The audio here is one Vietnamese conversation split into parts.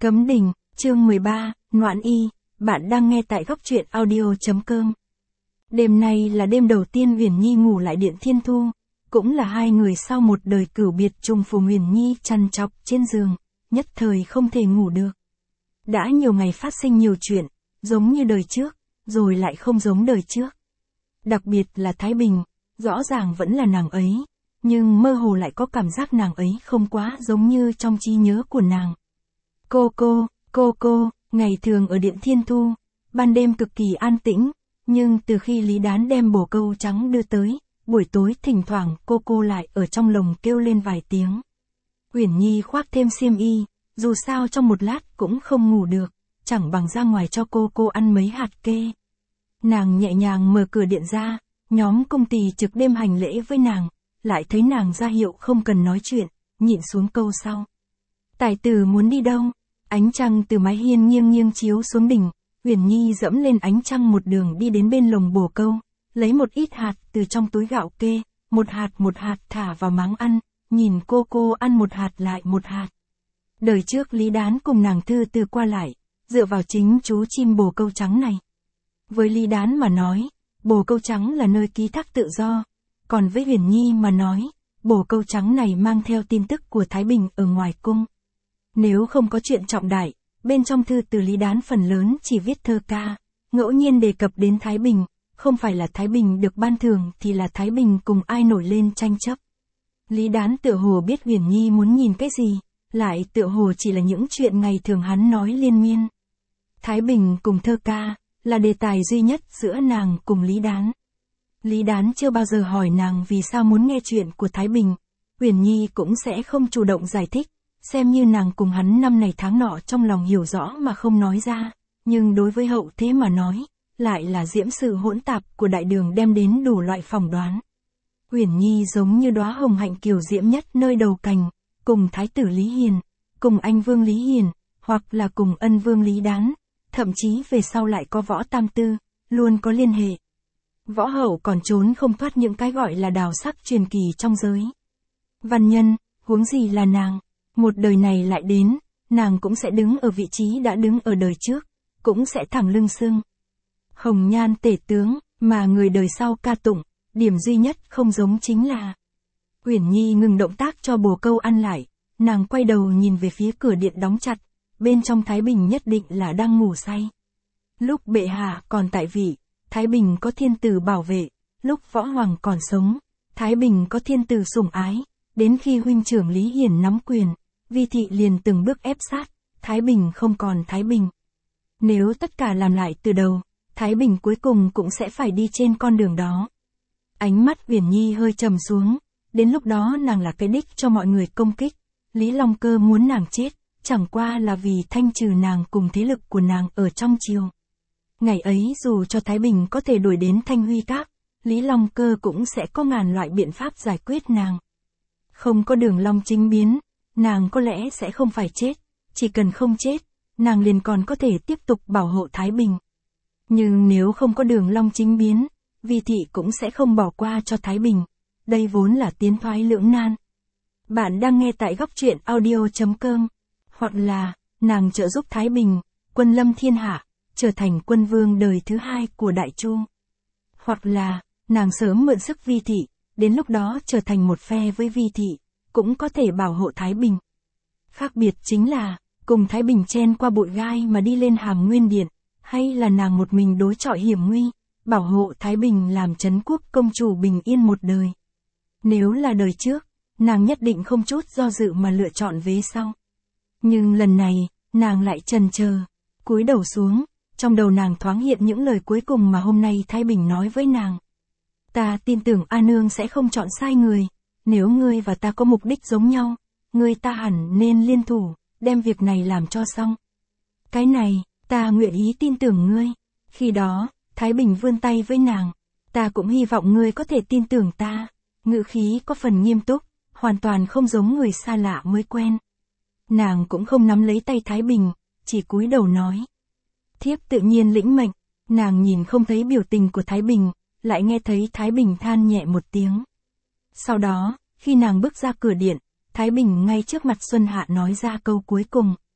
Cấm Đình, chương 13, Noãn Y, bạn đang nghe tại góc truyện audio.com. Đêm nay là đêm đầu tiên Uyển Nhi ngủ lại Điện Thiên Thu, cũng là hai người sau một đời cửu biệt trùng phùng. Uyển Nhi trằn trọc trên giường, nhất thời không thể ngủ được. Đã nhiều ngày phát sinh nhiều chuyện, giống như đời trước, rồi lại không giống đời trước. Đặc biệt là Thái Bình, rõ ràng vẫn là nàng ấy, nhưng mơ hồ lại có cảm giác nàng ấy không quá giống như trong trí nhớ của nàng. Cô, ngày thường ở Điện Thiên Thu, ban đêm cực kỳ an tĩnh, nhưng từ khi Lý Đán đem bồ câu trắng đưa tới, buổi tối thỉnh thoảng cô lại ở trong lồng kêu lên vài tiếng. Uyển Nhi khoác thêm xiêm y, dù sao trong một lát cũng không ngủ được, chẳng bằng ra ngoài cho cô ăn mấy hạt kê. Nàng nhẹ nhàng mở cửa điện ra, nhóm công tỳ trực đêm hành lễ với nàng, lại thấy nàng ra hiệu không cần nói chuyện, nhịn xuống câu sau. Tài tử muốn đi đâu? Ánh trăng từ mái hiên nghiêng chiếu xuống đỉnh, Uyển Nhi dẫm lên ánh trăng một đường đi đến bên lồng bồ câu, lấy một ít hạt từ trong túi gạo kê, một hạt thả vào máng ăn, nhìn cô ăn một hạt lại một hạt. Đời trước Lý Đán cùng nàng thư từ qua lại, dựa vào chính chú chim bồ câu trắng này. Với Lý Đán mà nói, bồ câu trắng là nơi ký thác tự do, còn với Uyển Nhi mà nói, bồ câu trắng này mang theo tin tức của Thái Bình ở ngoài cung. Nếu không có chuyện trọng đại, bên trong thư từ Lý Đán phần lớn chỉ viết thơ ca, ngẫu nhiên đề cập đến Thái Bình, không phải là Thái Bình được ban thưởng thì là Thái Bình cùng ai nổi lên tranh chấp. Lý Đán tựa hồ biết Uyển Nhi muốn nhìn cái gì, lại tựa hồ chỉ là những chuyện ngày thường hắn nói liên miên. Thái Bình cùng thơ ca, là đề tài duy nhất giữa nàng cùng Lý Đán. Lý Đán chưa bao giờ hỏi nàng vì sao muốn nghe chuyện của Thái Bình, Uyển Nhi cũng sẽ không chủ động giải thích, xem như nàng cùng hắn năm này tháng nọ trong lòng hiểu rõ mà không nói ra, nhưng đối với hậu thế mà nói, lại là diễm sự hỗn tạp của đại đường đem đến đủ loại phỏng đoán. Uyển Nhi giống như đóa hồng hạnh kiều diễm nhất nơi đầu cành, cùng Thái tử Lý Hiền, cùng Anh Vương Lý Hiền, hoặc là cùng Ân Vương Lý Đán, thậm chí về sau lại có Võ Tam Tư, luôn có liên hệ. Võ hậu còn trốn không thoát những cái gọi là đào sắc truyền kỳ trong giới văn nhân, huống gì là nàng. Một đời này lại đến, nàng cũng sẽ đứng ở vị trí đã đứng ở đời trước, cũng sẽ thẳng lưng xưng. Hồng nhan tể tướng, mà người đời sau ca tụng, điểm duy nhất không giống chính là. Uyển Nhi ngừng động tác cho bồ câu ăn lại, nàng quay đầu nhìn về phía cửa điện đóng chặt, bên trong Thái Bình nhất định là đang ngủ say. Lúc bệ hạ còn tại vị, Thái Bình có thiên tử bảo vệ, lúc võ hoàng còn sống, Thái Bình có thiên tử sủng ái, đến khi huynh trưởng Lý Hiển nắm quyền, Vi thị liền từng bước ép sát, Thái Bình không còn Thái Bình. Nếu tất cả làm lại từ đầu, Thái Bình cuối cùng cũng sẽ phải đi trên con đường đó. Ánh mắt Uyển Nhi hơi trầm xuống, đến lúc đó nàng là cái đích cho mọi người công kích. Lý Long Cơ muốn nàng chết, chẳng qua là vì thanh trừ nàng cùng thế lực của nàng ở trong triều. Ngày ấy dù cho Thái Bình có thể đuổi đến Thanh Huy Các, Lý Long Cơ cũng sẽ có ngàn loại biện pháp giải quyết nàng. Không có Đường Long chính biến, nàng có lẽ sẽ không phải chết, chỉ cần không chết, nàng liền còn có thể tiếp tục bảo hộ Thái Bình. Nhưng nếu không có Đường Long chính biến, Vi thị cũng sẽ không bỏ qua cho Thái Bình. Đây vốn là tiến thoái lưỡng nan. Bạn đang nghe tại góc truyện audio.com, hoặc là, nàng trợ giúp Thái Bình, quân lâm thiên hạ, trở thành quân vương đời thứ hai của Đại Chu. Hoặc là, nàng sớm mượn sức Vi thị, đến lúc đó trở thành một phe với Vi thị, cũng có thể bảo hộ Thái Bình. Khác biệt chính là, cùng Thái Bình chen qua bụi gai mà đi lên Hàm Nguyên Điện, hay là nàng một mình đối chọi hiểm nguy, bảo hộ Thái Bình làm trấn quốc công chủ bình yên một đời. Nếu là đời trước, nàng nhất định không chút do dự mà lựa chọn vế sau. Nhưng lần này, nàng lại chần chờ, cúi đầu xuống, trong đầu nàng thoáng hiện những lời cuối cùng mà hôm nay Thái Bình nói với nàng. Ta tin tưởng A Nương sẽ không chọn sai người, nếu ngươi và ta có mục đích giống nhau, ngươi ta hẳn nên liên thủ, đem việc này làm cho xong. Cái này, ta nguyện ý tin tưởng ngươi. Khi đó, Thái Bình vươn tay với nàng, ta cũng hy vọng ngươi có thể tin tưởng ta. Ngữ khí có phần nghiêm túc, hoàn toàn không giống người xa lạ mới quen. Nàng cũng không nắm lấy tay Thái Bình, chỉ cúi đầu nói. Thiếp tự nhiên lĩnh mệnh, nàng nhìn không thấy biểu tình của Thái Bình, lại nghe thấy Thái Bình than nhẹ một tiếng. Sau đó, khi nàng bước ra cửa điện, Thái Bình ngay trước mặt Xuân Hạ nói ra câu cuối cùng.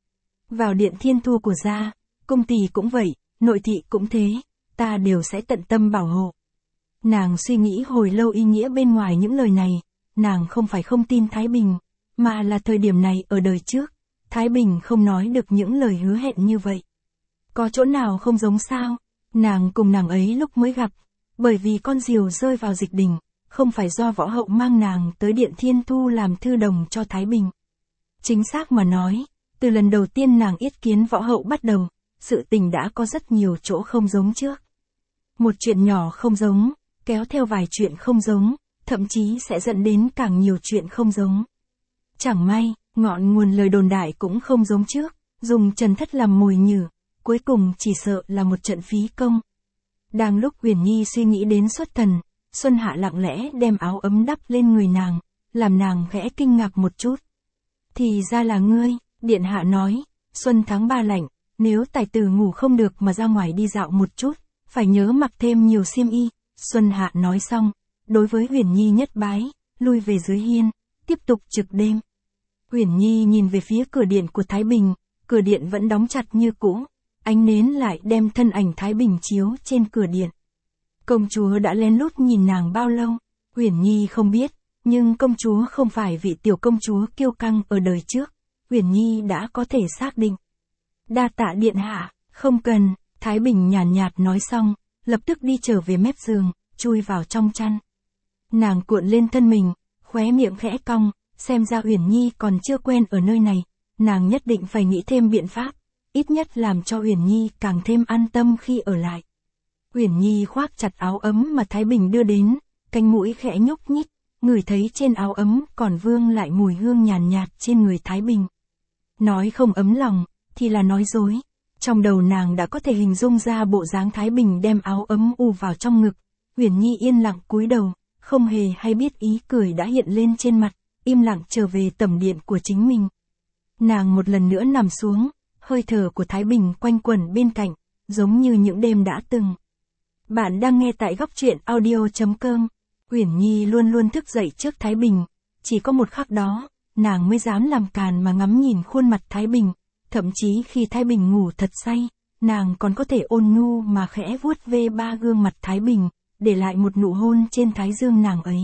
Vào điện thiên thu của gia, cung tỷ cũng vậy, nội thị cũng thế, ta đều sẽ tận tâm bảo hộ. Nàng suy nghĩ hồi lâu ý nghĩa bên ngoài những lời này, nàng không phải không tin Thái Bình, mà là thời điểm này ở đời trước, Thái Bình không nói được những lời hứa hẹn như vậy. Có chỗ nào không giống sao? Nàng cùng nàng ấy lúc mới gặp, bởi vì con diều rơi vào dịch đình, không phải do võ hậu mang nàng tới điện thiên thu làm thư đồng cho Thái Bình. Chính xác mà nói, từ lần đầu tiên nàng yết kiến võ hậu bắt đầu, sự tình đã có rất nhiều chỗ không giống trước. Một chuyện nhỏ không giống, kéo theo vài chuyện không giống, thậm chí sẽ dẫn đến càng nhiều chuyện không giống. Chẳng may, ngọn nguồn lời đồn đại cũng không giống trước, dùng Trần Thất làm mồi nhử, cuối cùng chỉ sợ là một trận phí công. Đang lúc Uyển Nhi suy nghĩ đến xuất thần, Xuân Hạ lặng lẽ đem áo ấm đắp lên người nàng, làm nàng khẽ kinh ngạc một chút. Thì ra là ngươi, điện hạ nói, xuân tháng 3 lạnh, nếu tài tử ngủ không được mà ra ngoài đi dạo một chút, phải nhớ mặc thêm nhiều xiêm y. Xuân Hạ nói xong, đối với Uyển Nhi nhất bái, lui về dưới hiên, tiếp tục trực đêm. Uyển Nhi nhìn về phía cửa điện của Thái Bình, cửa điện vẫn đóng chặt như cũ, ánh nến lại đem thân ảnh Thái Bình chiếu trên cửa điện. Công chúa đã lén lút nhìn nàng bao lâu? Uyển Nhi không biết, nhưng công chúa không phải vị tiểu công chúa kiêu căng ở đời trước, Uyển Nhi đã có thể xác định. Đa tạ điện hạ, không cần, Thái Bình nhàn nhạt nói xong, lập tức đi trở về mép giường, chui vào trong chăn. Nàng cuộn lên thân mình, khóe miệng khẽ cong, xem ra Uyển Nhi còn chưa quen ở nơi này, nàng nhất định phải nghĩ thêm biện pháp, ít nhất làm cho Uyển Nhi càng thêm an tâm khi ở lại. Uyển Nhi khoác chặt áo ấm mà Thái Bình đưa đến, cánh mũi khẽ nhúc nhích, ngửi thấy trên áo ấm còn vương lại mùi hương nhàn nhạt trên người Thái Bình. Nói không ấm lòng, thì là nói dối. Trong đầu nàng đã có thể hình dung ra bộ dáng Thái Bình đem áo ấm u vào trong ngực. Uyển Nhi yên lặng cúi đầu, không hề hay biết ý cười đã hiện lên trên mặt, im lặng trở về tẩm điện của chính mình. Nàng một lần nữa nằm xuống, hơi thở của Thái Bình quanh quẩn bên cạnh, giống như những đêm đã từng. Bạn đang nghe tại góc truyện audio.com. Uyển Nhi luôn luôn thức dậy trước Thái Bình, chỉ có một khắc đó, nàng mới dám làm càn mà ngắm nhìn khuôn mặt Thái Bình, thậm chí khi Thái Bình ngủ thật say, nàng còn có thể ôn nhu mà khẽ vuốt ve ba gương mặt Thái Bình, để lại một nụ hôn trên thái dương nàng ấy.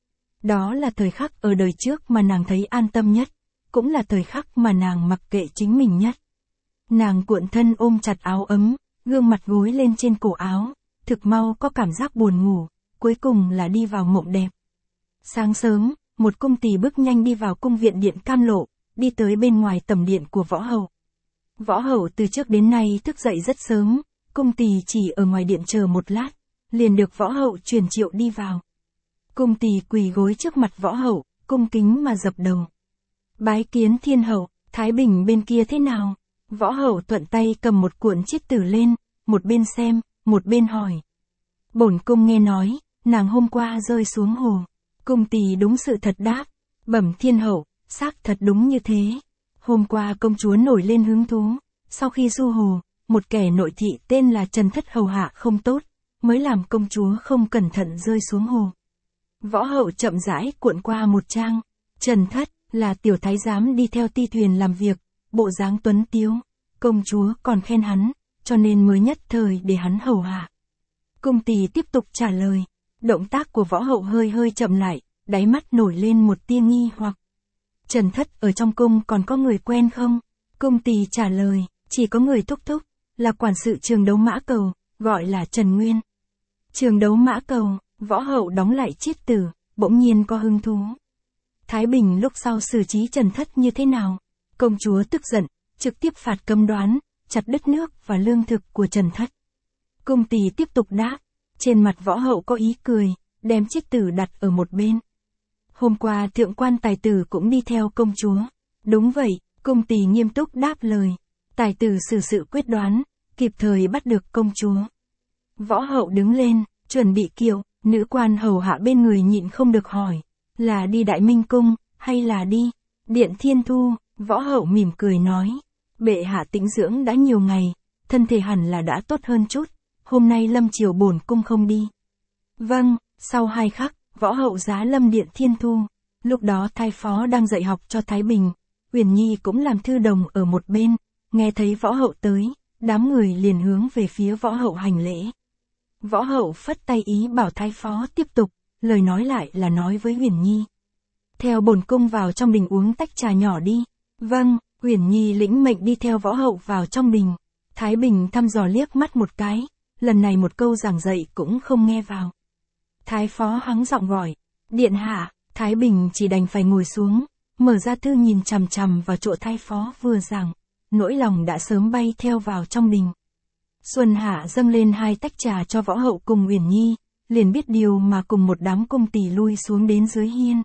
Đó là thời khắc ở đời trước mà nàng thấy an tâm nhất, cũng là thời khắc mà nàng mặc kệ chính mình nhất. Nàng cuộn thân ôm chặt áo ấm, gương mặt gối lên trên cổ áo, thực mau có cảm giác buồn ngủ, cuối cùng là đi vào mộng đẹp. Sáng sớm, một cung tỳ bước nhanh đi vào cung viện điện Cam Lộ, đi tới bên ngoài tẩm điện của võ hậu. Võ hậu từ trước đến nay thức dậy rất sớm, cung tỳ chỉ ở ngoài điện chờ một lát, liền được võ hậu truyền triệu đi vào. Cung tỳ quỳ gối trước mặt võ hậu, cung kính mà dập đầu. Bái kiến thiên hậu, Thái Bình bên kia thế nào? Võ hậu thuận tay cầm một cuộn chiết tử lên, một bên xem, một bên hỏi. Bổn cung nghe nói, nàng hôm qua rơi xuống hồ. Cung tỳ đúng sự thật đáp. Bẩm thiên hậu, xác thật đúng như thế. Hôm qua công chúa nổi lên hứng thú. Sau khi du hồ, một kẻ nội thị tên là Trần Thất hầu hạ không tốt, mới làm công chúa không cẩn thận rơi xuống hồ. Võ hậu chậm rãi cuộn qua một trang. Trần Thất là tiểu thái giám đi theo ti thuyền làm việc, bộ dáng tuấn tiếu. Công chúa còn khen hắn, cho nên mới nhất thời để hắn hầu hạ. Cung tỳ tiếp tục trả lời. Động tác của võ hậu hơi hơi chậm lại, đáy mắt nổi lên một tia nghi hoặc. Trần Thất ở trong cung còn có người quen không? Cung tỳ trả lời, chỉ có người thúc thúc, là quản sự trường đấu mã cầu, gọi là Trần Nguyên. Trường đấu mã cầu, võ hậu đóng lại chiết tử, bỗng nhiên có hứng thú. Thái Bình lúc sau xử trí Trần Thất như thế nào? Công chúa tức giận, trực tiếp phạt cấm đoán, chặt đứt nước và lương thực của Trần Thất. Cung tỳ tiếp tục đáp. Trên mặt võ hậu có ý cười, đem chiếc tử đặt ở một bên. Hôm qua thượng quan tài tử cũng đi theo công chúa. Đúng vậy, cung tỳ nghiêm túc đáp lời. Tài tử xử sự quyết đoán, kịp thời bắt được công chúa. Võ hậu đứng lên, chuẩn bị kiệu, nữ quan hầu hạ bên người nhịn không được hỏi. Là đi Đại Minh Cung, hay là đi Điện Thiên Thu? Võ hậu mỉm cười nói. Bệ hạ tĩnh dưỡng đã nhiều ngày, thân thể hẳn là đã tốt hơn chút. Hôm nay lâm triều bổn cung không đi. Vâng, sau 2 khắc, võ hậu giá lâm Điện Thiên Thu. Lúc đó thái phó đang dạy học cho Thái Bình, Uyển Nhi cũng làm thư đồng ở một bên, nghe thấy võ hậu tới, đám người liền hướng về phía võ hậu hành lễ. Võ hậu phất tay ý bảo thái phó tiếp tục, lời nói lại là nói với Uyển Nhi. Theo bổn cung vào trong đình uống tách trà nhỏ đi. Vâng, Uyển Nhi lĩnh mệnh đi theo võ hậu vào trong đình. Thái Bình thăm dò liếc mắt một cái, lần này một câu giảng dạy cũng không nghe vào. Thái phó hắng giọng gọi, điện hạ, Thái Bình chỉ đành phải ngồi xuống, mở ra thư nhìn chằm chằm vào chỗ thái phó vừa giảng, nỗi lòng đã sớm bay theo vào trong đình. Xuân Hạ dâng lên 2 tách trà cho võ hậu cùng Uyển Nhi, liền biết điều mà cùng một đám cung tỳ lui xuống đến dưới hiên.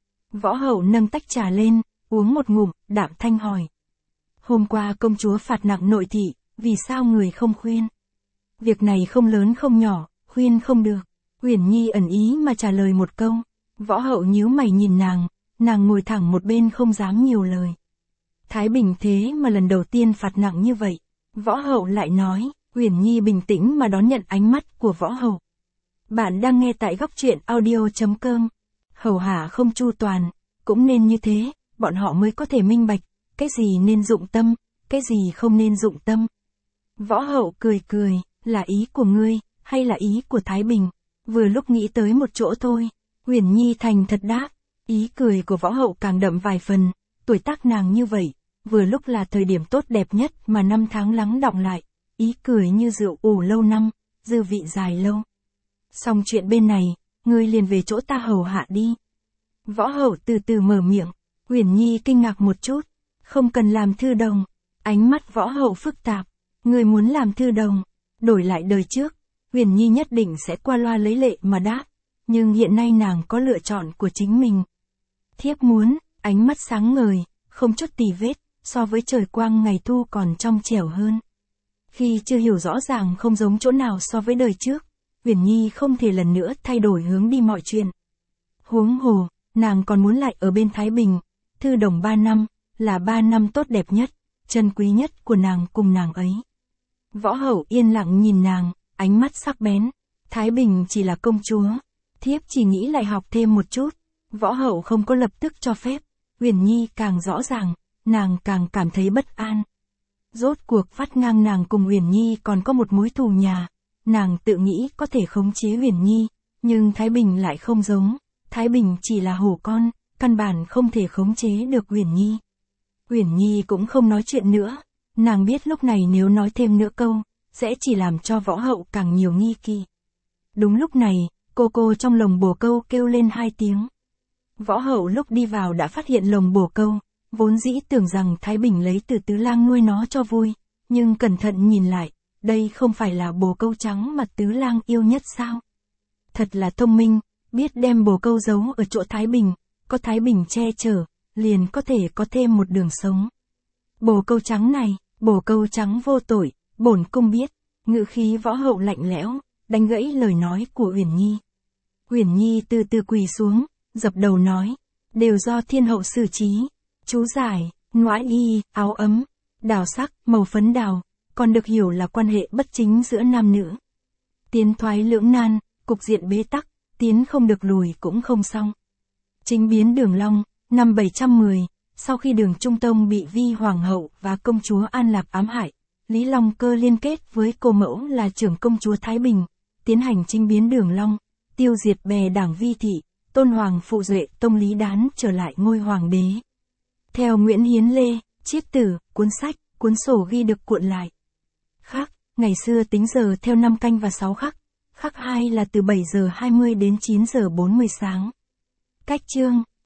Võ hậu nâng tách trà lên, uống một ngụm, đạm thanh hỏi. Hôm qua công chúa phạt nặng nội thị, vì sao người không khuyên? Việc này không lớn không nhỏ, khuyên không được. Uyển Nhi ẩn ý mà trả lời một câu. Võ hậu nhíu mày nhìn nàng ngồi thẳng một bên không dám nhiều lời. Thái Bình thế mà lần đầu tiên phạt nặng như vậy. Võ hậu lại nói, Uyển Nhi bình tĩnh mà đón nhận ánh mắt của võ hậu. Bạn đang nghe tại góc truyện audio.com. Hầu hạ không chu toàn, cũng nên như thế, bọn họ mới có thể minh bạch, cái gì nên dụng tâm, cái gì không nên dụng tâm. Võ hậu cười cười, là ý của ngươi, hay là ý của Thái Bình? Vừa lúc nghĩ tới một chỗ thôi. Uyển Nhi thành thật đáp, ý cười của võ hậu càng đậm vài phần, tuổi tác nàng như vậy, vừa lúc là thời điểm tốt đẹp nhất mà năm tháng lắng đọng lại, ý cười như rượu ủ lâu năm, dư vị dài lâu. Xong chuyện bên này, ngươi liền về chỗ ta hầu hạ đi. Võ hậu từ từ mở miệng, Uyển Nhi kinh ngạc một chút, không cần làm thư đồng. Ánh mắt võ hậu phức tạp, ngươi muốn làm thư đồng, đổi lại đời trước, Uyển Nhi nhất định sẽ qua loa lấy lệ mà đáp, nhưng hiện nay nàng có lựa chọn của chính mình. Thiếp muốn, ánh mắt sáng ngời, không chút tì vết, so với trời quang ngày thu còn trong trẻo hơn. Khi chưa hiểu rõ ràng không giống chỗ nào so với đời trước, Uyển Nhi không thể lần nữa thay đổi hướng đi mọi chuyện. Huống hồ, nàng còn muốn lại ở bên Thái Bình, thư đồng 3 năm, là 3 năm tốt đẹp nhất, chân quý nhất của nàng cùng nàng ấy. Võ hậu yên lặng nhìn nàng, ánh mắt sắc bén. Thái Bình chỉ là công chúa, thiếp chỉ nghĩ lại học thêm một chút. Võ hậu không có lập tức cho phép. Uyển Nhi càng rõ ràng, nàng càng cảm thấy bất an. Rốt cuộc vắt ngang nàng cùng Uyển Nhi còn có một mối thù nhà. Nàng tự nghĩ có thể khống chế Uyển Nhi, nhưng Thái Bình lại không giống. Thái Bình chỉ là hổ con, căn bản không thể khống chế được Uyển Nhi. Uyển Nhi cũng không nói chuyện nữa. Nàng biết lúc này nếu nói thêm nữa câu, sẽ chỉ làm cho võ hậu càng nhiều nghi kỳ. Đúng lúc này, cô trong lồng bồ câu kêu lên 2 tiếng. Võ hậu lúc đi vào đã phát hiện lồng bồ câu, vốn dĩ tưởng rằng Thái Bình lấy từ Tứ Lang nuôi nó cho vui, nhưng cẩn thận nhìn lại, đây không phải là bồ câu trắng mà Tứ Lang yêu nhất sao? Thật là thông minh, biết đem bồ câu giấu ở chỗ Thái Bình, có Thái Bình che chở, liền có thể có thêm một đường sống. Bồ câu trắng này, bồ câu trắng vô tội, bổn cung biết. Ngữ khí võ hậu lạnh lẽo, đánh gãy lời nói của Uyển Nhi. Uyển Nhi từ từ quỳ xuống, dập đầu nói, đều do thiên hậu xử trí. Chú giải, ngõa y, áo ấm, đào sắc, màu phấn đào, còn được hiểu là quan hệ bất chính giữa nam nữ. Tiến thoái lưỡng nan, cục diện bế tắc, tiến không được lùi cũng không xong. Chính biến Đường Long, năm 710, sau khi Đường Trung Tông bị Vi Hoàng hậu và công chúa An Lạc ám hại, Lý Long Cơ liên kết với cô mẫu là trưởng công chúa Thái Bình, tiến hành chinh biến Đường Long, tiêu diệt bè đảng Vi thị, tôn hoàng phụ duệ Tông Lý Đán trở lại ngôi hoàng đế. Theo Nguyễn Hiến Lê, chiết tử, cuốn sách, cuốn sổ ghi được cuộn lại. Khắc, ngày xưa tính giờ theo 5 canh và 6 khắc, khắc 2 là từ 7 giờ 20 đến 9 giờ 40 sáng. Cách chương